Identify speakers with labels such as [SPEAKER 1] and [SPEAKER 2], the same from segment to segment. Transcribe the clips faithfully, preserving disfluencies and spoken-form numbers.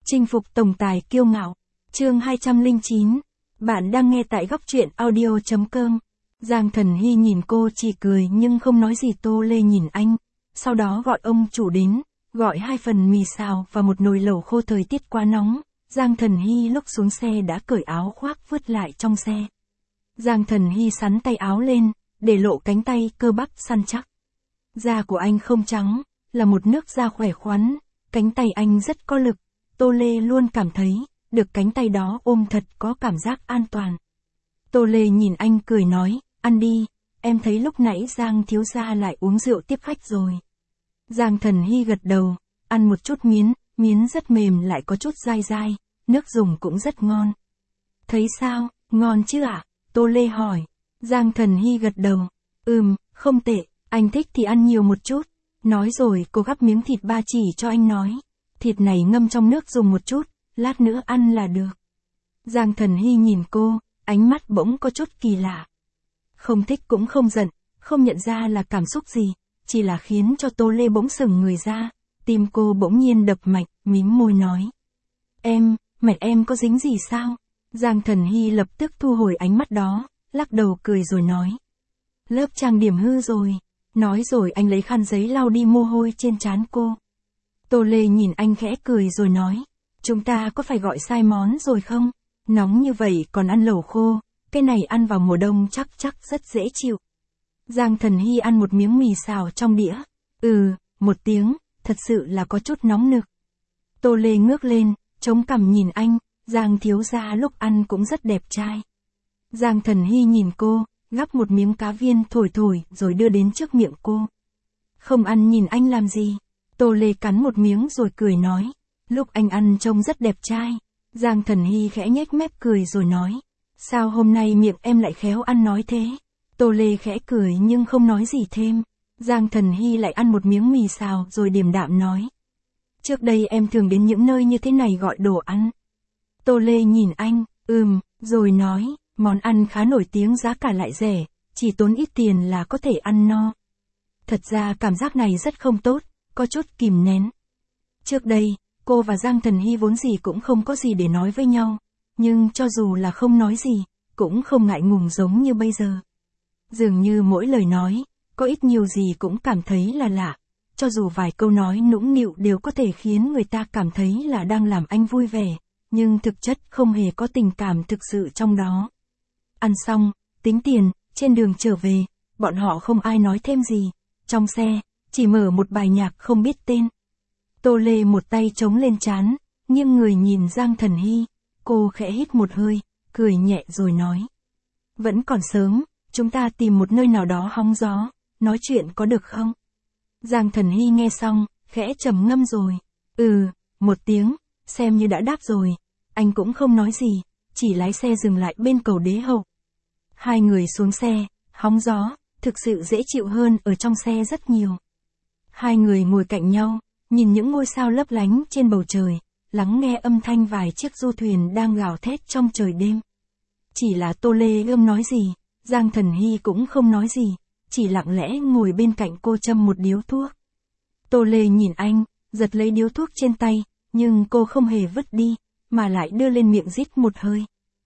[SPEAKER 1] Chinh phục tổng tài kiêu ngạo. Chương hai trăm lẻ chín. Bạn đang nghe tại góc truyện audio chấm com. Giang Thần Hy nhìn cô chỉ cười nhưng không nói gì. Tô Lê nhìn anh. Sau đó gọi ông chủ đến, gọi hai phần mì xào và một nồi lẩu khô. Thời tiết quá nóng, Giang Thần Hy lúc xuống xe đã cởi áo khoác vứt lại trong xe. Giang Thần Hy xắn tay áo lên, để lộ cánh tay cơ bắp săn chắc. Da của anh không trắng, là một nước da khỏe khoắn, cánh tay anh rất có lực. Tô Lê luôn cảm thấy, được cánh tay đó ôm thật có cảm giác an toàn. Tô Lê nhìn anh cười nói, ăn đi, em thấy lúc nãy Giang thiếu gia lại uống rượu tiếp khách rồi. Giang Thần Hy gật đầu, ăn một chút miến, miến rất mềm lại có chút dai dai, nước dùng cũng rất ngon. Thấy sao, ngon chứ ạ? Tô Lê hỏi. Giang Thần Hy gật đầu, ừm, không tệ, anh thích thì ăn nhiều một chút. Nói rồi cô gắp miếng thịt ba chỉ cho anh nói, thịt này ngâm trong nước dùng một chút, lát nữa ăn là được. Giang Thần Hy nhìn cô, ánh mắt bỗng có chút kỳ lạ. Không thích cũng không giận, không nhận ra là cảm xúc gì, chỉ là khiến cho Tô Lê bỗng sững người ra, tim cô bỗng nhiên đập mạnh, mím môi nói. Em, mặt em có dính gì sao? Giang Thần Hy lập tức thu hồi ánh mắt đó, lắc đầu cười rồi nói. Lớp trang điểm hư rồi. Nói rồi anh lấy khăn giấy lau đi mồ hôi trên trán cô. Tô Lê nhìn anh khẽ cười rồi nói. Chúng ta có phải gọi sai món rồi không? Nóng như vậy còn ăn lẩu khô, cái này ăn vào mùa đông chắc chắc rất dễ chịu. Giang Thần Hy ăn một miếng mì xào trong đĩa. Ừ, một tiếng, thật sự là có chút nóng nực. Tô Lê ngước lên, chống cằm nhìn anh, Giang thiếu gia lúc ăn cũng rất đẹp trai. Giang Thần Hy nhìn cô, gắp một miếng cá viên thổi thổi rồi đưa đến trước miệng cô. Không ăn nhìn anh làm gì? Tô Lê cắn một miếng rồi cười nói. Lúc anh ăn trông rất đẹp trai. Giang Thần Hy khẽ nhếch mép cười rồi nói. Sao hôm nay miệng em lại khéo ăn nói thế? Tô Lê khẽ cười nhưng không nói gì thêm. Giang Thần Hy lại ăn một miếng mì xào rồi điềm đạm nói. Trước đây em thường đến những nơi như thế này gọi đồ ăn. Tô Lê nhìn anh, ừm, rồi nói. Món ăn khá nổi tiếng giá cả lại rẻ, chỉ tốn ít tiền là có thể ăn no. Thật ra cảm giác này rất không tốt, có chút kìm nén. Trước đây, cô và Giang Thần Hy vốn gì cũng không có gì để nói với nhau, nhưng cho dù là không nói gì, cũng không ngại ngùng giống như bây giờ. Dường như mỗi lời nói, có ít nhiều gì cũng cảm thấy là lạ, cho dù vài câu nói nũng nịu đều có thể khiến người ta cảm thấy là đang làm anh vui vẻ, nhưng thực chất không hề có tình cảm thực sự trong đó. Ăn xong, tính tiền, trên đường trở về, bọn họ không ai nói thêm gì. Trong xe, chỉ mở một bài nhạc không biết tên. Tô Lê một tay chống lên trán, nghiêng người nhìn Giang Thần Hy. Cô khẽ hít một hơi, cười nhẹ rồi nói. Vẫn còn sớm, chúng ta tìm một nơi nào đó hóng gió, nói chuyện có được không? Giang Thần Hy nghe xong, khẽ trầm ngâm rồi. Ừ, một tiếng, xem như đã đáp rồi. Anh cũng không nói gì. Chỉ lái xe dừng lại bên cầu Đế Hậu. Hai người xuống xe, hóng gió, thực sự dễ chịu hơn ở trong xe rất nhiều. Hai người ngồi cạnh nhau, nhìn những ngôi sao lấp lánh trên bầu trời, lắng nghe âm thanh vài chiếc du thuyền đang gào thét trong trời đêm. Chỉ là Tô Lê ươm nói gì, Giang Thần Hy cũng không nói gì, chỉ lặng lẽ ngồi bên cạnh cô châm một điếu thuốc. Tô Lê nhìn anh, giật lấy điếu thuốc trên tay, nhưng cô không hề vứt đi, mà lại đưa lên miệng rít một hơi.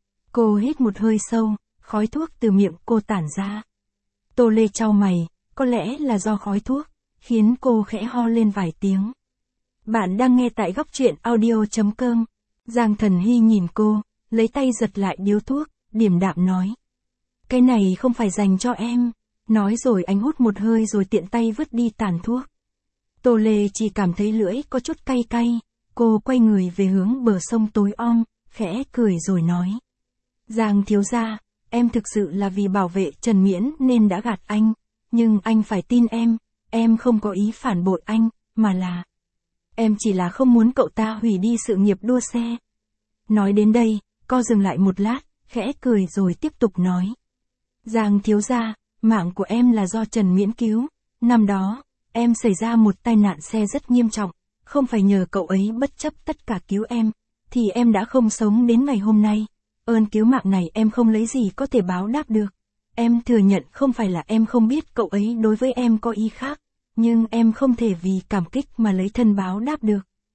[SPEAKER 1] Cô hít một hơi sâu, khói thuốc từ miệng cô tản ra. Tô Lê chau mày, có lẽ là do khói thuốc, khiến cô khẽ ho lên vài tiếng. Bạn đang nghe tại góc truyện audio chấm com. Giang Thần Hy nhìn cô, lấy tay giật lại điếu thuốc, điềm đạm nói. Cái này không phải dành cho em. Nói rồi anh hút một hơi rồi tiện tay vứt đi tàn thuốc. Tô Lê chỉ cảm thấy lưỡi có chút cay cay. Cô quay người về hướng bờ sông tối om, khẽ cười rồi nói. Giang thiếu gia, em thực sự là vì bảo vệ Trần Miễn nên đã gạt anh, nhưng anh phải tin em, em không có ý phản bội anh, mà là... Em chỉ là không muốn cậu ta hủy đi sự nghiệp đua xe. Nói đến đây, co dừng lại một lát, khẽ cười rồi tiếp tục nói. Giang thiếu gia, mạng của em là do Trần Miễn cứu, năm đó, em xảy ra một tai nạn xe rất nghiêm trọng. Không phải nhờ cậu ấy bất chấp tất cả cứu em, thì em đã không sống đến ngày hôm nay. Ơn cứu mạng này em không lấy gì có thể báo đáp được. Em thừa nhận không phải là em không biết cậu ấy đối với em có ý khác, nhưng em không thể vì cảm kích mà lấy thân báo đáp được.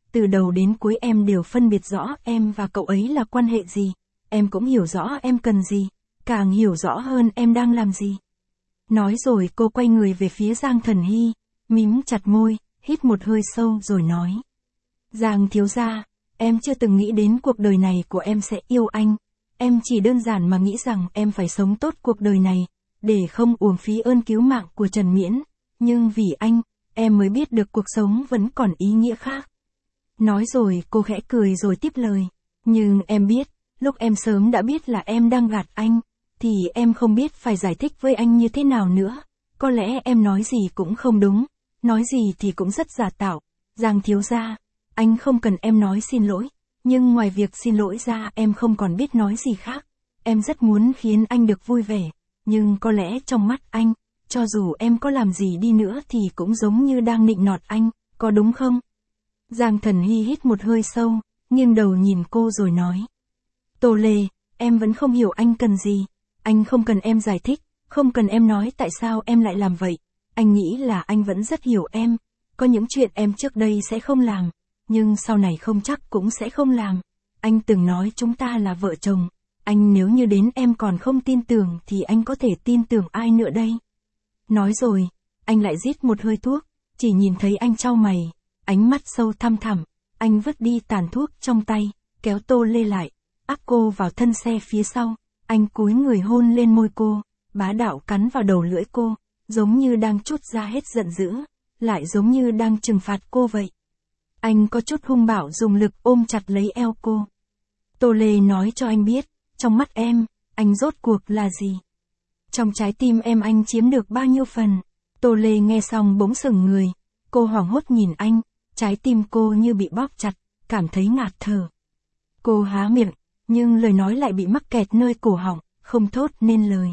[SPEAKER 1] từ đầu đến cuối em đều phân biệt rõ em và cậu ấy là quan hệ gì, em cũng hiểu rõ em cần gì, càng hiểu rõ hơn em đang làm gì. Nói rồi cô quay người về phía Giang Thần Hy, mím chặt môi, hít một hơi sâu rồi nói. Giang thiếu gia, em chưa từng nghĩ đến cuộc đời này của em sẽ yêu anh, em chỉ đơn giản mà nghĩ rằng em phải sống tốt cuộc đời này, để không uổng phí ơn cứu mạng của Trần Miễn, nhưng vì anh, em mới biết được cuộc sống vẫn còn ý nghĩa khác. Nói rồi cô khẽ cười rồi tiếp lời, nhưng em biết, lúc em sớm đã biết là em đang gạt anh, thì em không biết phải giải thích với anh như thế nào nữa, có lẽ em nói gì cũng không đúng, nói gì thì cũng rất giả tạo. Giang thiếu gia, anh không cần em nói xin lỗi, nhưng ngoài việc xin lỗi ra em không còn biết nói gì khác. Em rất muốn khiến anh được vui vẻ, nhưng có lẽ trong mắt anh, cho dù em có làm gì đi nữa thì cũng giống như đang nịnh nọt anh, có đúng không? Giang Thần Hy hít một hơi sâu, nghiêng đầu nhìn cô rồi nói. Tô Lê, em vẫn không hiểu anh cần gì, anh không cần em giải thích, không cần em nói tại sao em lại làm vậy, anh nghĩ là anh vẫn rất hiểu em, có những chuyện em trước đây sẽ không làm, nhưng sau này không chắc cũng sẽ không làm. Anh từng nói chúng ta là vợ chồng, anh nếu như đến em còn không tin tưởng thì anh có thể tin tưởng ai nữa đây? Nói rồi, anh lại rít một hơi thuốc, chỉ nhìn thấy anh chau mày, ánh mắt sâu thăm thẳm, anh vứt đi tàn thuốc trong tay, kéo Tô Lê lại, áp cô vào thân xe phía sau, anh cúi người hôn lên môi cô, bá đạo cắn vào đầu lưỡi cô, giống như đang trút ra hết giận dữ, lại giống như đang trừng phạt cô vậy. Anh có chút hung bạo dùng lực ôm chặt lấy eo cô. Tô Lê nói cho anh biết, trong mắt em, anh rốt cuộc là gì? Trong trái tim em anh chiếm được bao nhiêu phần? Tô Lê nghe xong bỗng sững người, cô hoảng hốt nhìn anh, trái tim cô như bị bóp chặt, cảm thấy ngạt thở. Cô há miệng, nhưng lời nói lại bị mắc kẹt nơi cổ họng, không thốt nên lời.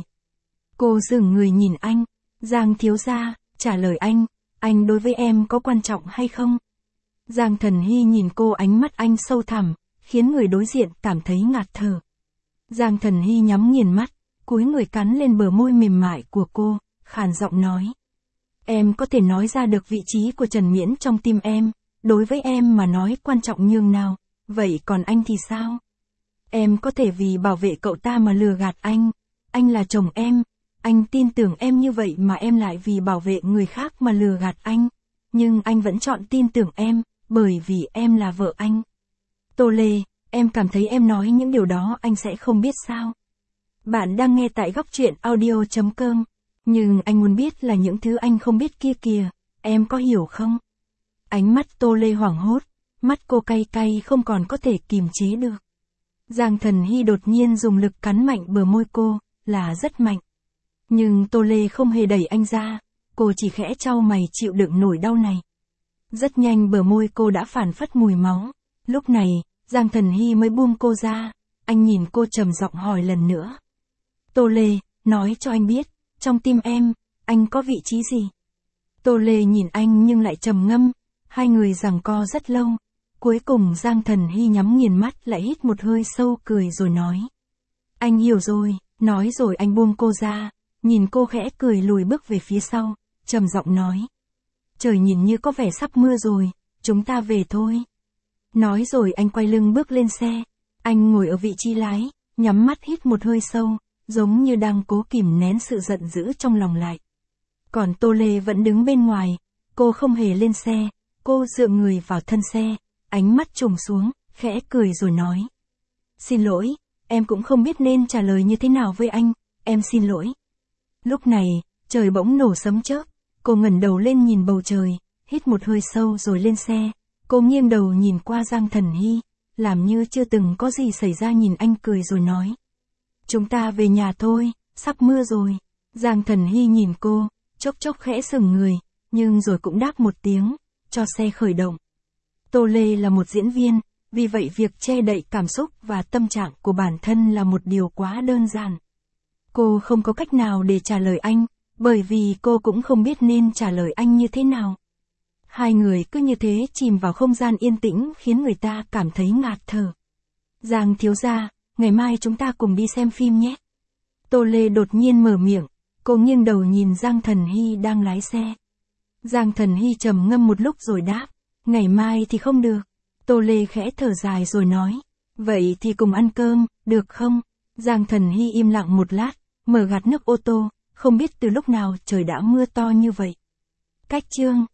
[SPEAKER 1] Cô dừng người nhìn anh, Giang thiếu gia, trả lời anh, anh đối với em có quan trọng hay không? Giang Thần Hy nhìn cô, ánh mắt anh sâu thẳm, khiến người đối diện cảm thấy ngạt thở. Giang Thần Hy nhắm nghiền mắt, cúi người cắn lên bờ môi mềm mại của cô, khàn giọng nói. Em có thể nói ra được vị trí của Trần Miễn trong tim em, đối với em mà nói quan trọng nhường nào, vậy còn anh thì sao? Em có thể vì bảo vệ cậu ta mà lừa gạt anh, anh là chồng em, anh tin tưởng em như vậy mà em lại vì bảo vệ người khác mà lừa gạt anh, nhưng anh vẫn chọn tin tưởng em, bởi vì em là vợ anh. Tô Lê, em cảm thấy em nói những điều đó anh sẽ không biết sao? Bạn đang nghe tại góc truyện audio chấm com, nhưng anh muốn biết là những thứ anh không biết kia kìa, em có hiểu không? Ánh mắt Tô Lê hoảng hốt, mắt cô cay cay không còn có thể kìm chế được. Giang Thần Hy đột nhiên dùng lực cắn mạnh bờ môi cô, là rất mạnh. Nhưng Tô Lê không hề đẩy anh ra, cô chỉ khẽ chau mày chịu đựng nổi đau này. Rất nhanh bờ môi cô đã phản phất mùi máu, lúc này, Giang Thần Hy mới buông cô ra, anh nhìn cô trầm giọng hỏi lần nữa. Tô Lê, nói cho anh biết, trong tim em, anh có vị trí gì? Tô Lê nhìn anh nhưng lại trầm ngâm, hai người giằng co rất lâu. Cuối cùng Giang Thần Hy nhắm nghiền mắt lại hít một hơi sâu cười rồi nói. Anh hiểu rồi, nói rồi anh buông cô ra, nhìn cô khẽ cười lùi bước về phía sau, trầm giọng nói. Trời nhìn như có vẻ sắp mưa rồi, chúng ta về thôi. Nói rồi anh quay lưng bước lên xe, anh ngồi ở vị trí lái, nhắm mắt hít một hơi sâu, giống như đang cố kìm nén sự giận dữ trong lòng lại. Còn Tô Lê vẫn đứng bên ngoài, cô không hề lên xe, cô dựa người vào thân xe, ánh mắt trùng xuống, khẽ cười rồi nói. Xin lỗi, em cũng không biết nên trả lời như thế nào với anh, em xin lỗi. Lúc này, trời bỗng nổ sấm chớp, cô ngẩng đầu lên nhìn bầu trời, hít một hơi sâu rồi lên xe, cô nghiêng đầu nhìn qua Giang Thần Hy, làm như chưa từng có gì xảy ra nhìn anh cười rồi nói. Chúng ta về nhà thôi, sắp mưa rồi. Giang Thần Hy nhìn cô, chốc chốc khẽ sững người, nhưng rồi cũng đáp một tiếng, cho xe khởi động. Tô Lê là một diễn viên, vì vậy việc che đậy cảm xúc và tâm trạng của bản thân là một điều quá đơn giản. Cô không có cách nào để trả lời anh, bởi vì cô cũng không biết nên trả lời anh như thế nào. Hai người cứ như thế chìm vào không gian yên tĩnh khiến người ta cảm thấy ngạt thở. Giang thiếu gia, ngày mai chúng ta cùng đi xem phim nhé. Tô Lê đột nhiên mở miệng, cô nghiêng đầu nhìn Giang Thần Hy đang lái xe. Giang Thần Hy trầm ngâm một lúc rồi đáp, ngày mai thì không được. Tô Lê khẽ thở dài rồi nói. Vậy thì cùng ăn cơm, được không? Giang Thần Hy im lặng một lát, mở gạt nước ô tô, không biết từ lúc nào trời đã mưa to như vậy. Cách chương